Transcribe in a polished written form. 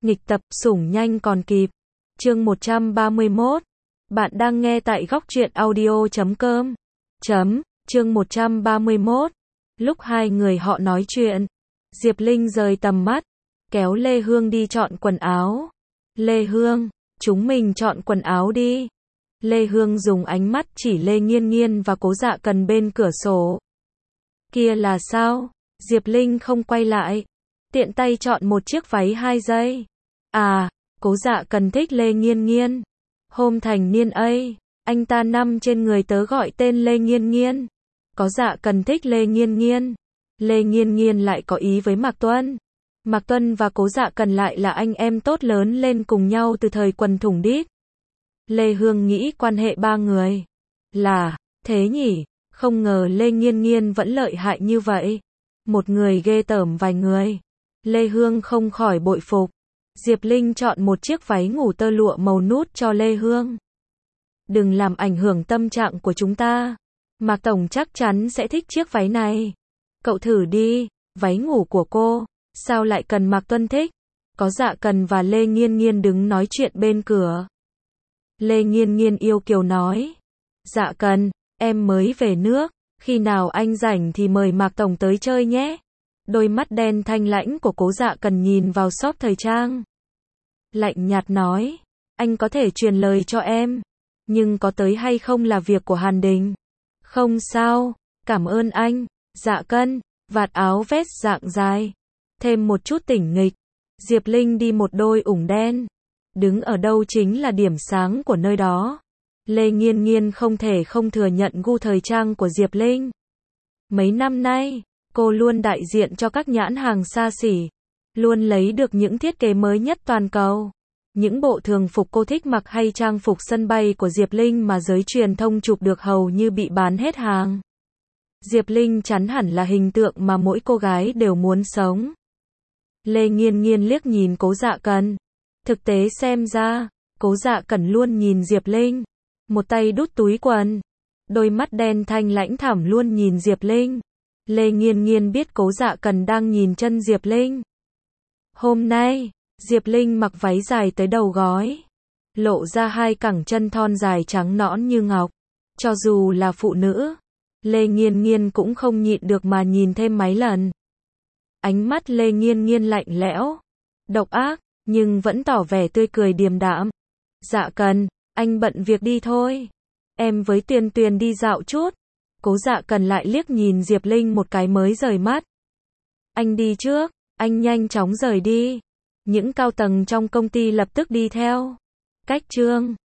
Nghịch tập, sủng nhanh còn kịp. Chương 131. Bạn đang nghe tại góc truyện audio.com. Chương 131. Lúc hai người họ nói chuyện, Diệp Linh rời tầm mắt, kéo Lê Hương đi chọn quần áo. Lê Hương, chúng mình chọn quần áo đi. Lê Hương dùng ánh mắt chỉ Lê Nghiên Nghiên và Cố Dạ Cần bên cửa sổ. Kia là sao? Diệp Linh không quay lại, tiện tay chọn một chiếc váy 2 giây. À, Cố Dạ Cần thích Lê Nghiên Nghiên. Hôm thành niên ấy, anh ta nằm trên người tớ gọi tên Lê Nghiên Nghiên. Cố Dạ Cần thích Lê Nghiên Nghiên. Lê Nghiên Nghiên lại có ý với Mạc Tuân. Mạc Tuân và Cố Dạ Cần lại là anh em tốt lớn lên cùng nhau từ thời quần thủng đít. Lê Hương nghĩ quan hệ ba người là thế nhỉ, không ngờ Lê Nghiên Nghiên vẫn lợi hại như vậy. Một người ghê tởm vài người. Lê Hương không khỏi bội phục. Diệp Linh chọn một chiếc váy ngủ tơ lụa màu nút cho Lê Hương. Đừng làm ảnh hưởng tâm trạng của chúng ta. Mạc Tổng chắc chắn sẽ thích chiếc váy này. Cậu thử đi, váy ngủ của cô, sao lại cần Mạc Tuân thích? Có Dạ Cần và Lê Nghiên Nghiên đứng nói chuyện bên cửa. Lê Nghiên Nghiên yêu kiều nói. Dạ Cần, em mới về nước, khi nào anh rảnh thì mời Mạc Tổng tới chơi nhé. Đôi mắt đen thanh lãnh của Cố Dạ Cần nhìn vào shop thời trang. Lạnh nhạt nói, anh có thể truyền lời cho em, nhưng có tới hay không là việc của Hàn Đình. Không sao, cảm ơn anh. Dạ Cần, vạt áo vest dạng dài, thêm một chút tỉnh nghịch. Diệp Linh đi một đôi ủng đen, đứng ở đâu chính là điểm sáng của nơi đó. Lê Nghiên Nghiên không thể không thừa nhận gu thời trang của Diệp Linh. Mấy năm nay, cô luôn đại diện cho các nhãn hàng xa xỉ, luôn lấy được những thiết kế mới nhất toàn cầu. Những bộ thường phục cô thích mặc hay trang phục sân bay của Diệp Linh mà giới truyền thông chụp được hầu như bị bán hết hàng. Diệp Linh chắn hẳn là hình tượng mà mỗi cô gái đều muốn sống. Lê Nghiên Nghiên liếc nhìn Cố Dạ Cần. Thực tế xem ra, Cố Dạ Cần luôn nhìn Diệp Linh, một tay đút túi quần, đôi mắt đen thanh lãnh thẳm luôn nhìn Diệp Linh. Lê Nghiên Nghiên biết Cố Dạ Cần đang nhìn chân Diệp Linh. Hôm nay, Diệp Linh mặc váy dài tới đầu gối, lộ ra hai cẳng chân thon dài trắng nõn như ngọc. Cho dù là phụ nữ, Lê Nghiên Nghiên cũng không nhịn được mà nhìn thêm mấy lần. Ánh mắt Lê Nghiên Nghiên lạnh lẽo, độc ác, nhưng vẫn tỏ vẻ tươi cười điềm đạm. Dạ Cần, anh bận việc đi thôi. Em với Tuyền Tuyền đi dạo chút. Cố Dạ Cần lại liếc nhìn Diệp Linh một cái mới rời mắt. Anh đi trước, anh nhanh chóng rời đi. Những cao tầng trong công ty lập tức đi theo. Cách chương